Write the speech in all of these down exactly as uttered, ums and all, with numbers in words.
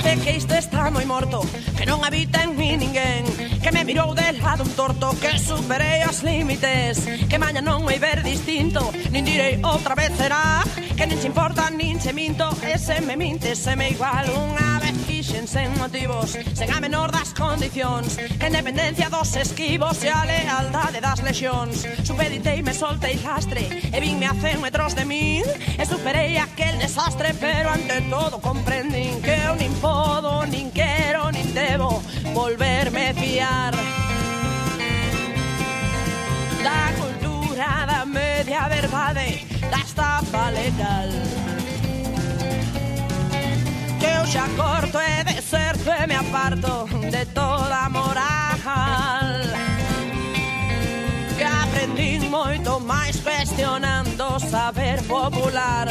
parece que isto está moi morto, que non habita en mí ninguén, que me mirou de lado un torto, que superei os límites, que maña non vai ver distinto, nin direi outra vez será, que nin se importa nin se minto, e se me mintes se me igual. Unha vez fixen sen motivos, sen a menor das condicións, que a independencia dos esquivos e a lealdade das lexións. Supeditei, me soltei lastre e vinme a cen metros de min, e superei aquel desastre, pero ante todo comprendín que eu nin podo, nin quero, nin debo volverme fiar da cultura da media verdade, da estafa legal, que eu xa corto e deserto e me aparto de toda moral, que aprendín moito máis cuestionando o saber popular.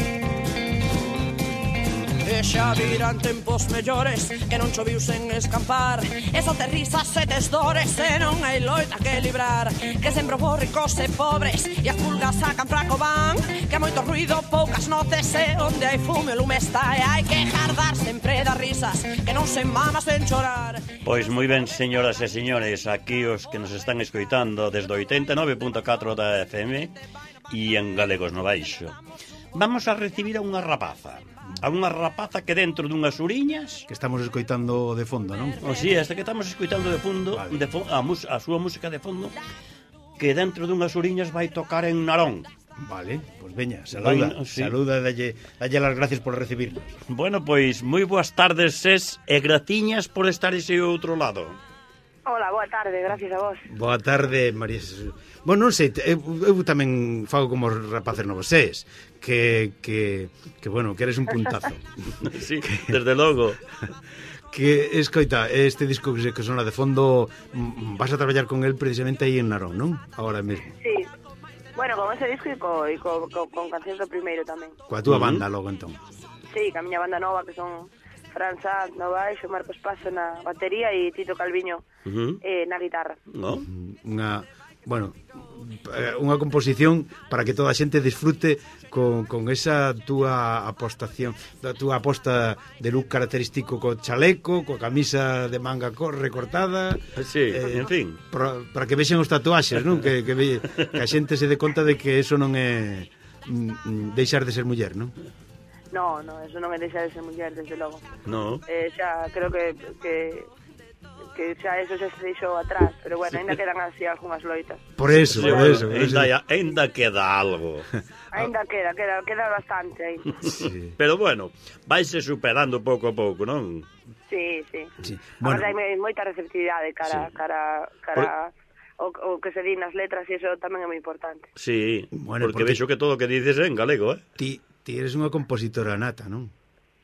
E xa virán tempos mellores, que non choviu sen escampar, e só te risas e tes dores, e non hai loita que librar, que sempre vos ricos e pobres, e as pulgas sacan fraco van, que hai moito ruido, poucas noces, e onde hai fume o lume está, e hai que jardar sempre das risas, que non se mama sen chorar. Pois moi ben, señoras e señores, aquí os que nos están escoitando desde oitenta e nove punto catro da F M e en Galegos no Baixo. Vamos a recibir a unha rapaza, a unha rapaza que dentro dunhas uriñas que estamos escoitando de fondo, non? O si, esta que estamos escoitando de fondo, vale. de fo a, mus a súa música de fondo, que dentro dunhas uriñas vai tocar en Narón. Vale, pois veña, saluda, vai, sí. saluda, dalle, dalle las gracias por recibirnos. Bueno, pois, moi boas tardes, ses, e graciñas por estar ese outro lado. Hola, boa tarde, gracias a vos. Boa tarde, María Jesús. Bueno, non sei, eu, eu tamén fago como os rapaces novos ses, que, que, que bueno, que eres un puntazo. Sí, desde logo. Que, escoita, este disco que sona de fondo, vas a traballar con el precisamente aí en Narón, non? Ahora mesmo. Sí, bueno, con ese disco e co, e co, co, con cancións do primeiro tamén. Coa túa uh -huh. banda logo, entón. Sí, ca miña banda nova, que son Fran Sanz no baixo, Marcos Paso na batería e Tito Calviño uh -huh. eh, na guitarra. No? Unha, bueno, unha composición para que toda a xente disfrute con, con esa túa apostación, da túa aposta de look característico co chaleco, coa camisa de manga recortada. Sí, eh, en fin. Para, para que vexen os tatuaxes, non? Que, que, ve, que a xente se dé conta de que eso non é mm, deixar de ser muller, non? No, no, eso non é deixar de ser muller, desde logo. No. Eh, xa, creo que... que que xa eso xa se deixou atrás, pero bueno, ainda quedan así algunhas loitas. Por eso, sí, por eso. Ainda, ainda queda algo. Ainda queda, queda, queda bastante aí. Sí. Pero bueno, vaise superando pouco a pouco, non? Sí, sí. sí. Bueno. A verdade, hai moita receptividade cara, sí. cara, cara por... o, o que se di nas letras, e iso tamén é moi importante. Sí, bueno, porque, porque vexo que todo o que dices é en galego, eh? Ti, ti eres unha compositora nata, non?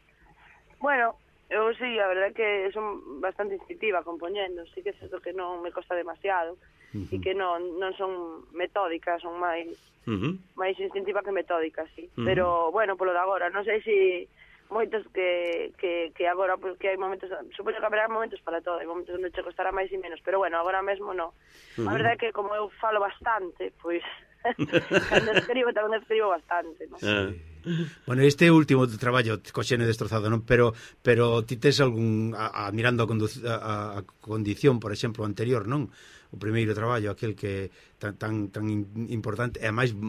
Bueno, eu sí, a verdade que son bastante instintiva compoñendo, sí que é certo que non me costa demasiado uh -huh. e que non, non son metódicas, son máis uh -huh. máis instintiva que metódica, sí. Uh -huh. Pero, bueno, polo de agora, non sei se moitos que, que, que agora, porque hai momentos, supoño que haberá momentos para todo, hai momentos onde che costará máis e menos, pero bueno, agora mesmo non. Uh -huh. A verdade é que como eu falo bastante, pois, cando escribo tamén escribo bastante, non? Uh -huh. Bueno, este último traballo co xene destrozado, non? Pero pero ti tes algún a, a, mirando a, a, a condición, por exemplo, anterior, non? O primeiro traballo, aquel que tan tan tan importante, e máis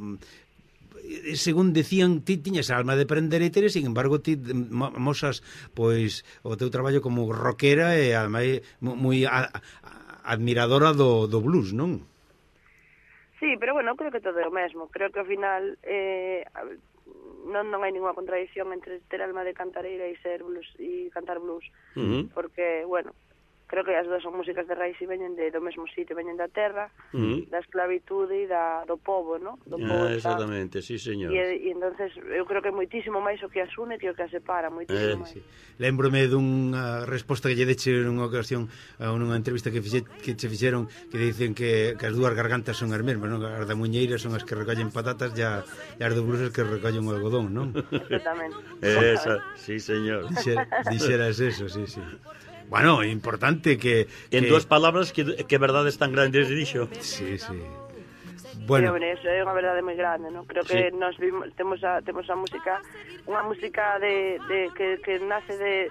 según decían, ti tiñas alma de prender e ter, sin embargo ti mosas pois o teu traballo como rockera e ademais moi admiradora do, do blues, non? Sí, pero bueno, creo que todo é o mesmo. Creo que ao final eh, non non hai ninguna contradicción entre ter alma de cantareira e ser blues e cantar blues. Uh -huh. Porque, bueno, creo que as dúas son músicas de raíz e veñen de, do mesmo sitio, veñen da terra, uh -huh. da esclavitude e da, do povo, ¿no? Do povo ah, exactamente, sí, señor. E, e entonces eu creo que é moitísimo máis o que as une que o que as separa, moitísimo eh, máis. Sí. Lembrome dunha resposta que lle deche nunha ocasión a nunha entrevista que fixe, que che fixeron, que dicen que, que as dúas gargantas son as mesmas, non? As da muñeira son as que recollen patatas e as do blues as que recollen o algodón, non? Exactamente. Esa, sí, señor. Dixeras, dixeras eso, sí, sí. Bueno, importante que... En que... dúas palabras, que, que verdades tan grandes dixo. Sí, sí. Bueno, pero, eso é unha verdade moi grande, ¿no? Creo que sí. Nos vimos, temos a temos a música, unha música de, de que, que nace de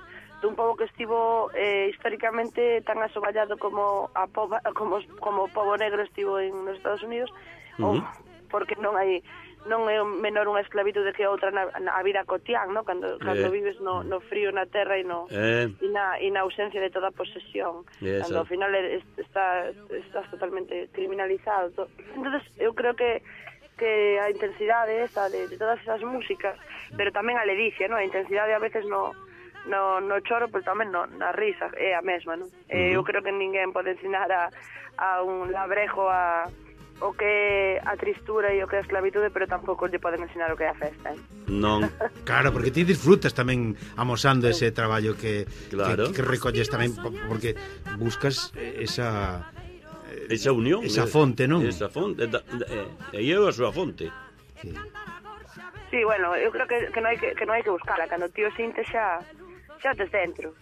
dun pobo que estivo eh, históricamente tan asoballado como a pova, como, como o pobo negro estivo en nos Estados Unidos, uh -huh. ou porque non hai non é menor unha esclavitude que outra na, na vida cotián, no? Cando, cando eh. vives no, no frío na terra e no eh. e na, e na ausencia de toda posesión, eh, cando ao final está, estás totalmente criminalizado. Entonces eu creo que que a intensidade esa de, de todas esas músicas, pero tamén a ledicia, no? A intensidade a veces no no, no choro, pero tamén no, na risa é a mesma, no? Uh -huh. Eu creo que ninguén pode ensinar a, a un labrejo a o que a tristura e o que a esclavitude, pero tampouco lle poden ensinar o que é a festa, eh? Non. Claro, porque ti disfrutas tamén amosando ese traballo que, claro. que, que recolles tamén, porque buscas esa esa unión, esa fonte, non? Esa fonte, e eu a súa fonte. Sí. Sí, bueno, eu creo que, que non hai que, que non hai que buscala, cando tío sinte xa xa tes dentro.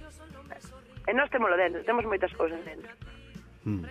E nós temoslo dentro, temos moitas cousas dentro. Mm.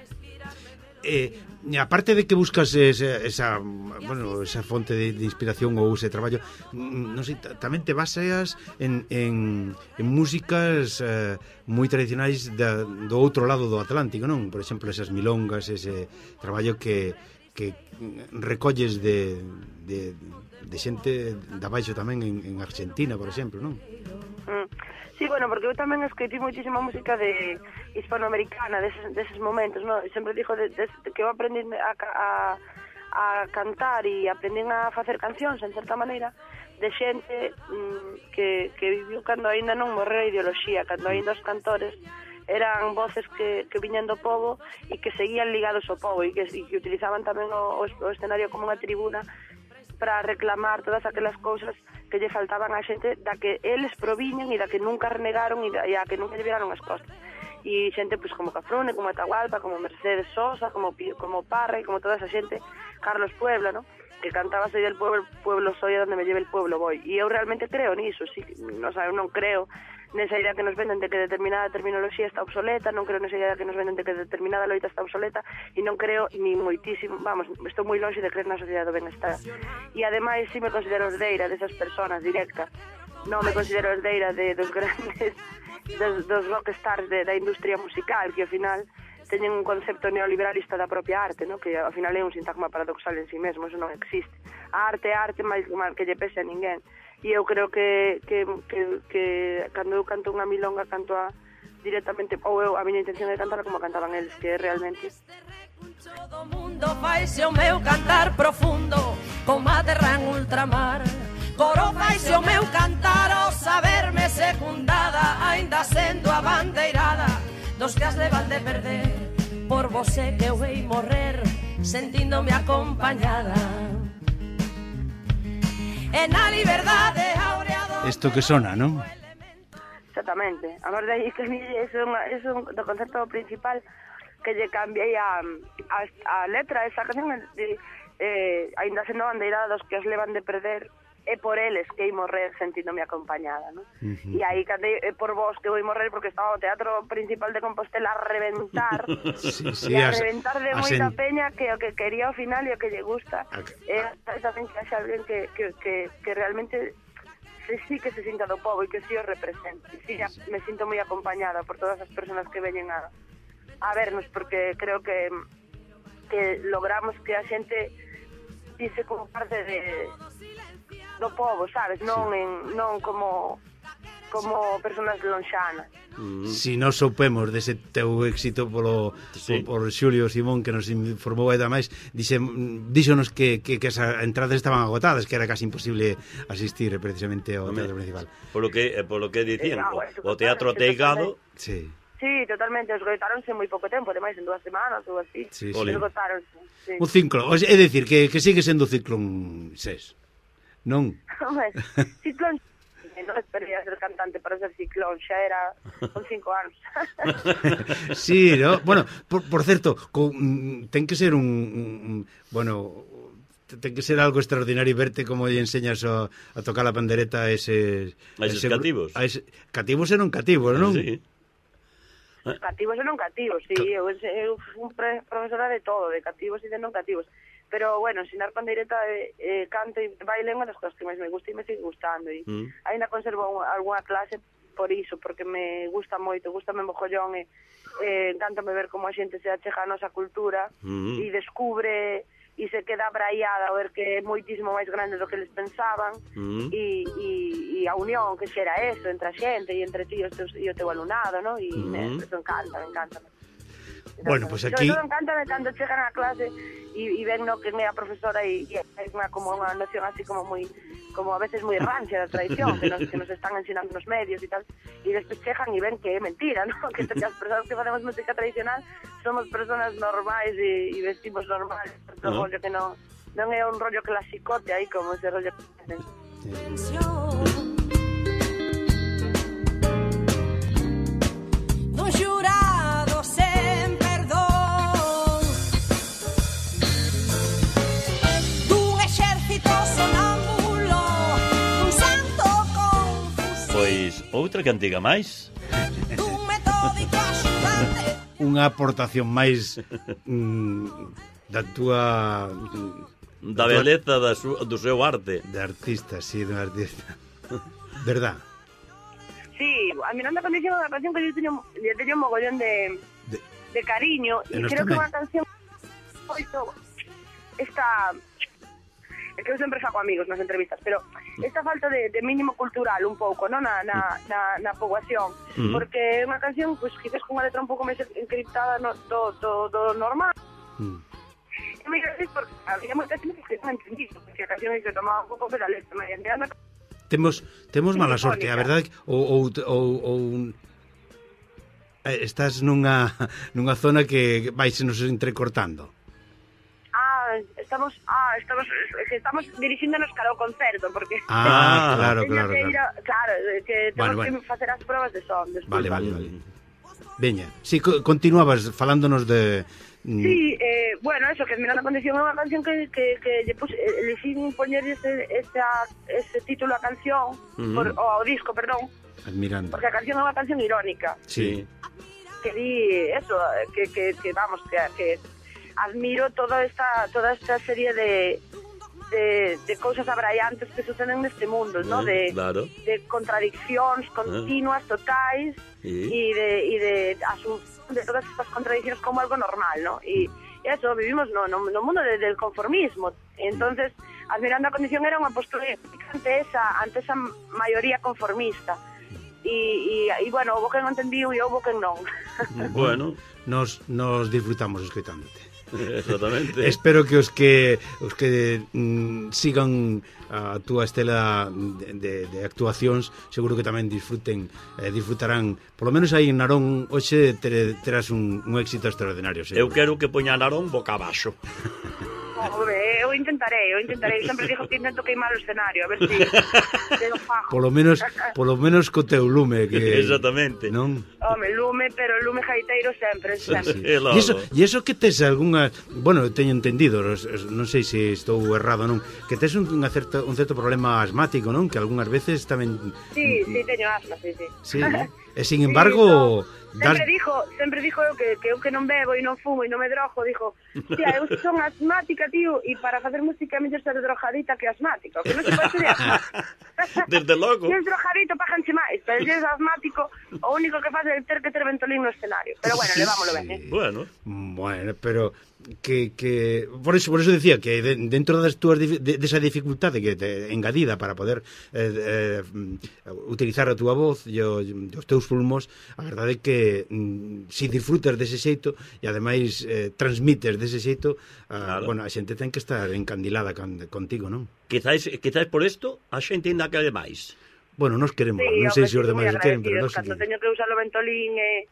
Eh, aparte de que buscas esa, esa, bueno, esa fonte de, de inspiración ou ese traballo, non sei, tamén te baseas en, en, en músicas eh, moi tradicionais da, do outro lado do Atlántico, non? Por exemplo, esas milongas, ese traballo que, que recolles de, de, de xente da baixo tamén en, en Argentina, por exemplo, non? Mm. Sí, bueno, porque eu tamén escribí moitísima música de hispanoamericana deses, deses momentos, no? Sempre dixo de, de, de que eu aprendí a, a, a cantar e aprendín a facer cancións, en certa maneira, de xente mm, que, que viviu cando aínda non morreu a ideoloxía, cando aínda os cantores eran voces que, que viñan do povo e que seguían ligados ao povo e que, e que utilizaban tamén o, o escenario como unha tribuna para reclamar todas aquelas cousas que lle faltaban a xente da que eles proviñan e da que nunca renegaron e, da, e a que nunca lle viraron as costas. E xente pois, como Cafrune, como Atahualpa, como Mercedes Sosa, como, como Parra e como toda esa xente, Carlos Puebla, ¿no? Que cantaba Soy del pueblo, pueblo soy, a donde me lleve el pueblo voy. E eu realmente creo niso, sí, no, o sea, eu non creo nesa idea que nos venden de que determinada terminoloxía está obsoleta, non creo nesa idea que nos venden de que determinada loita está obsoleta, e non creo ni moitísimo, vamos, estou moi longe de creer na sociedade do benestar. E ademais si me considero herdeira desas personas directa, non me considero herdeira de dos grandes dos, dos rockstars de, da industria musical, que ao final teñen un concepto neoliberalista da propia arte, ¿no? Que ao final é un sintagma paradoxal en sí mesmo, eso non existe. A arte é arte máis mal que lle pese a ninguén. E eu creo que, que, que, que cando eu canto unha milonga canto a directamente, ou eu, a miña intención é cantar como cantaban eles, que é realmente todo mundo faise o meu cantar profundo como a terra en ultramar. Coro faise o meu cantar ao saberme secundada, aínda sendo a bandeirada dos que as levan de perder. Por vosé que eu hei morrer sentíndome acompañada. En a liberdade aureado. Isto que sona, non? Exactamente. A ver, de aí que é un, é un do concepto principal que lle cambiei a, a, a letra esa canción de, eh, ainda sendo bandeirada dos que os levan de perder, é por eles que hei morrer sentíndome acompañada, ¿no? Uh -huh. E aí cantei é por vos que vou morrer porque estaba o Teatro Principal de Compostela a reventar sí, sí, e a reventar de moita en... peña que o que quería ao final e o que lle gusta é tamén que haxa alguén que, que, que, que realmente se sí que se sinta do povo e que sí o represente. Sí, me sinto moi acompañada por todas as persoas que veñen a, a vernos, porque creo que que logramos que a xente dice como parte de do povo, sabes? Non, sí. en, non como como personas lonxanas. Mm. Si nos soupemos dese teu éxito polo, sí. por, por Xulio Simón, que nos informou e damais, dixe, díxonos que, que, que as entradas estaban agotadas, que era casi imposible asistir precisamente ao Teatro Principal. Polo que, polo que dicían, eh, no, o, o Teatro Teigado... Sí. Sí, totalmente, esgotaronse moi pouco tempo, ademais en dúas semanas ou así. Sí, sí. Esgotaronse. Sí. Un ciclo, é dicir, que, que sigue sendo ciclón ses. Non? Ciclón, non espería ser cantante para ser ciclón, xa era con cinco anos. Sí, no? Bueno, por, por certo, con, ten que ser un, un bueno, ten que ser algo extraordinario verte como lle enseñas a, a tocar a pandereta a eses... A eses cativos. A ese, cativos e non cativos, non? Sí. Cativos e non cativos, sí, eu, eu fui profesora de todo, de cativos e de non cativos. Pero, bueno, ensinar pandeireta, eh, eh, canto e baile é unha das cosas que máis me gusta e me sigue gustando. E mm. ainda conservo un, alguna clase por iso, porque me gusta moito, gustame mogollón, e eh, encántame ver como a xente se achega a nosa cultura Mm. e descubre e se queda abraiada a ver que é moitísimo máis grande do que eles pensaban Mm. e, e, e a unión que xera eso entre a xente e entre ti e, os teus, e o teu alumnado, no? E Mm. me, eso encanta, me encanta. Bueno, pues aquí... Sobre todo encanta cando chegan a clase e, e ven no que é a profesora e, e é unha, como unha noción así como moi, como a veces moi rancia da tradición que nos, que nos están ensinando nos medios e tal, e despois chegan e ven que é mentira, ¿no? Que, que as persoas que facemos música tradicional somos personas normais e, e vestimos normais, uh -huh. rollo que non, non é un rollo clasicote aí como ese rollo que tienen. Don xurado sen perdón, dun exército sonámbulo, dun santo confuso, Pois outra cantiga máis. dun metódico axudante. Unha aportación máis mm, da túa... Da beleza da su, do seu arte. De artista, sí, de artista. Verdad? Sí, a Miranda Condición é unha canción que yo teño, yo teño un mogollón de, De, de cariño E e nos creo que é tamén. unha canción moito esta é que eu sempre fago amigos nas entrevistas, pero esta falta de, de mínimo cultural un pouco, non na, na, na, na poboación, Mm. porque é unha canción pues, quizás con unha letra un pouco máis encriptada no, do, do, do normal. mm. E me dices, porque había moitas xente que non entendido, porque a canción é que tomaba un pouco da letra, me Miranda. Temos temos Sí, mala sorte, a icónica. verdade, ou ou ou, ou un... eh, estás nunha nunha zona que vai se nos entrecortando. Ah, estamos, ah, estamos, que estamos dirixíndonos cara ao concerto, porque Ah, claro, teño claro, que ir claro. a, claro, eh, que temos Bueno, bueno. que facer as probas de son. Desculpa. Vale, vale, vale. Veña, si sí, continuabas falándonos de mm, Sí, eh, bueno, eso, que Miranda Condición é unha canción que, que, que lle puse, elixín poñer ese, ese, ese título a canción, Ujú. por, ou ao disco, perdón, admirando. porque a canción é unha canción irónica, Sí. que di eso, que, que, que vamos, que, que admiro toda esta toda esta serie de de, de cousas abraiantes que suceden neste mundo, ¿no? De, Claro. de contradiccións continuas, totais, Sí. e de, e de asunción de todas estas contradiccións como algo normal, ¿no? E eso, vivimos no, no, no mundo de, del conformismo. Entonces, admirando a condición era unha postura ante esa, ante esa maioría conformista. E, e, e bueno, houve quen entendiu e houve quen non. Bueno, Nos nos disfrutamos escoitándote. exactamente. Espero que os que os que mm, sigan a túa estela de, de, de actuacións, seguro que tamén disfruten, eh, disfrutarán. Por lo menos aí en Narón hoxe ter, terás un, un éxito extraordinario, seguro. Eu quero que poña Narón boca abaixo. Home, eu intentarei, eu intentarei. Eu sempre dixo que intento queimar o escenario, a ver se se lo fago. Por lo menos, por lo menos co teu lume que Exactamente. non? Home, lume, pero lume jaiteiro sempre, sempre. E logo. E iso, e iso que tes algunha, bueno, teño entendido, os- os- non sei se estou errado ou non, que tes un, unha certa, un certo problema asmático, non? Que algunhas veces tamén Sí, sí, teño asma, sí, sí. sí, e sin embargo, Sí, das, sempre dixo, sempre dixo eu que, que eu que non bebo e non fumo e non me drogo, dixo, tía, eu son asmática, tío, e para facer música é mellor ser drogadita que asmática, que non se pode ser asmática. Desde logo. Se és drogadito, paganche máis, pero se és asmático, o único que faz é ter que ter ventolín no escenario. Pero bueno, levámoslo ben, eh? Bueno, bueno, pero que, que por eso por eso decía que de, dentro das túas de, de esa dificultade que te engadida para poder eh, eh, utilizar a túa voz e o- e os teus pulmos, a verdade é que mm, si disfrutas dese xeito e ademais eh, transmites dese xeito, ah, Claro. bueno, a xente ten que estar encandilada con, contigo, non? quizáis, quizáis por isto a xente ainda quere máis. Bueno, nos queremos, Sí, non sei home, se os sí, moi demais queren, pero agradecidos. nós Cando aquí. teño que usar o ventolín e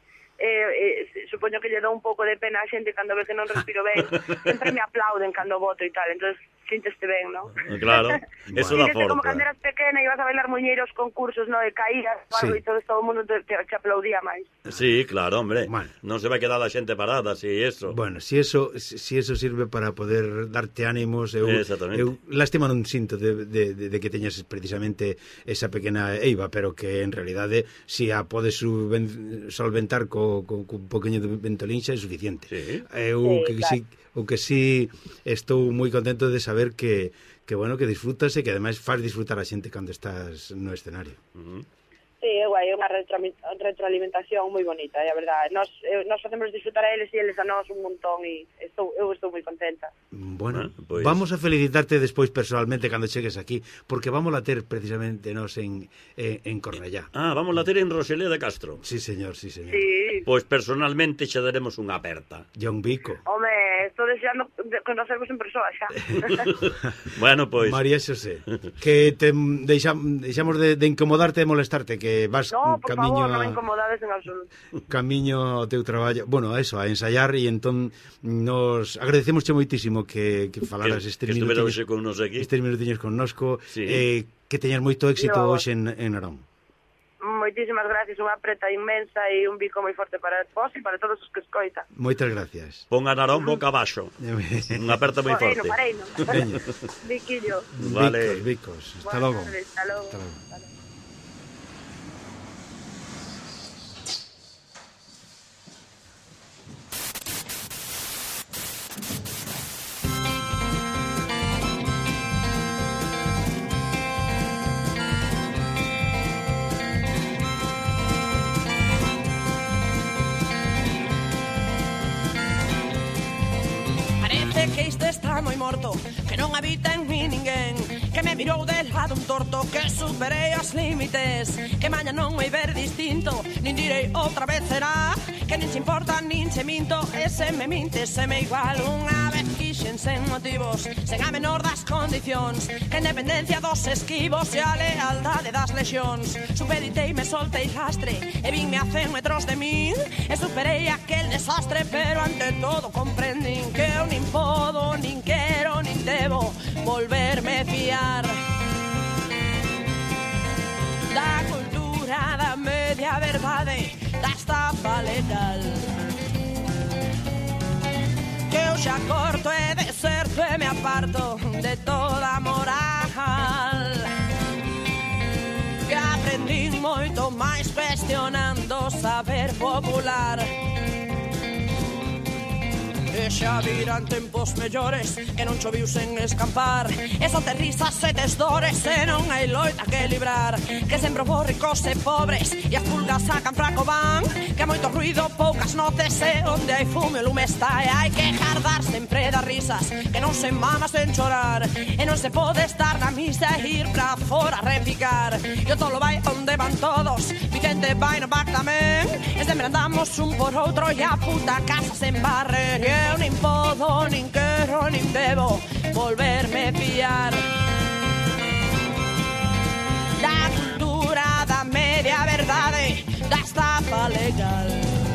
eh, eh, supoño que lle dou un pouco de pena a xente cando ve que non respiro ben, sempre me aplauden cando voto e tal, entonces sínteste ben, non? Claro, eso da Sínteste como forza. cando eras pequena e ibas a bailar muñeiros concursos, no, de caídas, Sí. sí. E todo, todo o mundo te, te, te aplaudía máis. Sí, claro, hombre. Bueno. Non se vai quedar a xente parada, si eso. Bueno, si eso si eso sirve para poder darte ánimos, eu, Exactamente. eu lástima non sinto de, de, de, de que teñas precisamente esa pequena eiva, pero que en realidade si a podes subven, solventar co, co, co un poquinho de ventolín xa é suficiente. Sí. Eu Sí, que claro. si, o que si estou moi contento de saber que que bueno, que disfrutas e que ademais faz disfrutar a xente cando estás no escenario. Uh -huh. Sí, é guai, é unha retroalimentación moi bonita, é a verdade. Nos, eh, nos facemos disfrutar a eles e eles a nós un montón e estou, eu estou moi contenta. Bueno, ah, pues... vamos a felicitarte despois personalmente cando chegues aquí, porque vamos a ter precisamente nos en, en, en Cornellá. Ah, vamos a ter en Roselea de Castro. Sí, señor, sí, señor. Sí. Pois personalmente xa daremos unha aperta. Ya un bico. Home, estou deseando conocervos en persoa xa. Bueno, pois... María Xosé, que te deixam, deixamos de, de incomodarte e molestarte, que vas No, por camiño favor, non me a, incomodades en absoluto. camiño ao teu traballo, bueno, a eso, a ensayar, e entón nos agradecemos moitísimo que, que falaras que, estes que estuvera minutiños hoxe con nos aquí. estes minutiños connosco, Sí. eh, que teñas moito éxito No. hoxe en, en Narón. Moitísimas gracias, unha apreta inmensa e un bico moi forte para vos e para todos os que escoitan. Moitas gracias. Pon a Narón boca abaixo. Unha aperta moi Pareino, forte. pareino. Veña. Biquillo. Vale. Bicos, bicos. Hasta Buenas logo. tardes, Hasta logo. Hasta logo. Hasta logo. Parece que isto está moi morto, que non habita en mí ninguén, que me mirou de lado un torto, que superei os límites, que maña non vai ver distinto, nin direi outra vez será, que nin se importa nin se minto, e se me mintes se me igual. Unha vez quixen sen motivos, sen a menor das condicións, que a independencia dos esquivos e a lealdade das lexións, supeditei me soltei lastre, e vinme a cen metros de min, e superei aquel desastre, pero ante todo comprendín que eu nin podo, nin quero, nin debo volverme fiar da cultura da media verdade, da estafa legal, que eu xa corto e deserto e me aparto de toda moral, que aprendín moito máis cuestionando o saber popular. E xa virán tempos mellores, que non choviu sen escampar, e son te risas e tes dores, e non hai loita que librar, que sempre vos ricos e pobres, e as pulgas sacan fraco van, que moito ruido, poucas noces, e onde hai fume o lume está, e hai que jardar sempre das risas, que non se mama sen chorar, e non se pode estar na misa e ir pra fora a repicar, e o tolo vai onde van todos, Vicente vai no back tamén, e sempre andamos un por outro, e a puta casa sen barrer, e eu nin podo, nin quero, nin debo volverme fiar da cultura da media verdade, da estafa legal,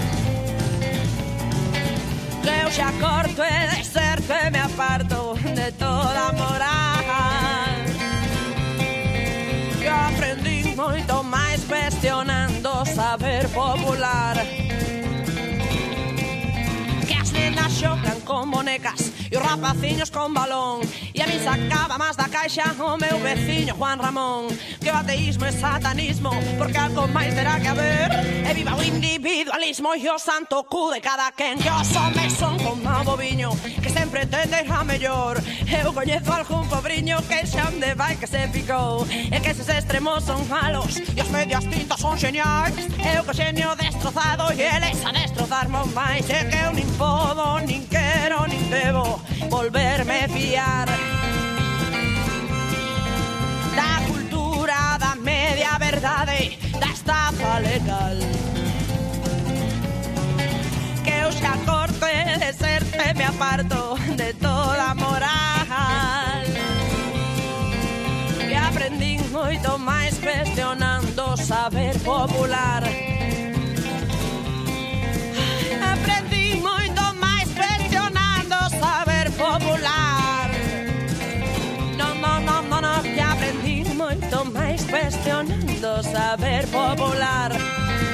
que eu xa corto e deserto e me aparto de toda moral, que aprendí moito máis cuestionando o saber popular, nenas xocan con bonecas e os rapaciños con balón, e a mí sacaba máis da caixa o meu veciño Juan Ramón, que o ateísmo é satanismo, porque algo máis terá que haber, e viva o individualismo e o santo cu de cada quen, que os homes son como un boviño que sempre entende a mellor, eu coñezo algún pobriño que xa onde vai que se picou, e que eses extremos son malos e os medios tintos son xeniais, eu co xenio destrozado e eles a destrozarme máis, e que eu nin podo, nin quero, nin debo volverme fiar da cultura da media verdade, da estafa legal, que eu xa corto e deserto e me aparto de toda moral, que aprendín moito máis cuestionando o saber popular, aprendín moito máis cuestionando o saber popular, no, no, no, no, no, que aprendín moito máis cuestionando o saber popular.